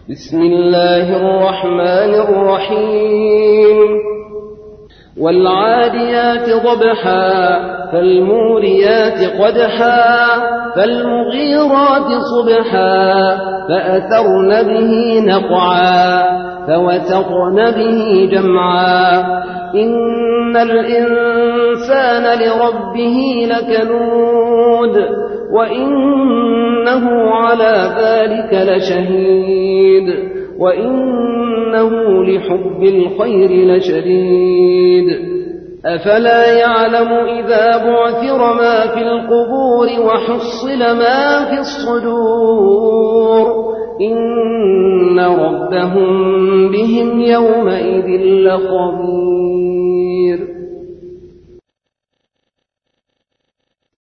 بسم الله الرحمن الرحيم والعاديات ضبحا فالموريات قدحا فالمغيرات صبحا فأثرن به نقعا فوسطن به جمعا إن الإنسان لربه لكنود وإنه على ذلك لشهيد وإنه لحب الخير لشديد أفلا يعلم إذا بعثر ما في القبور وحصل ما في الصدور إن ربهم بهم يومئذ لخبير.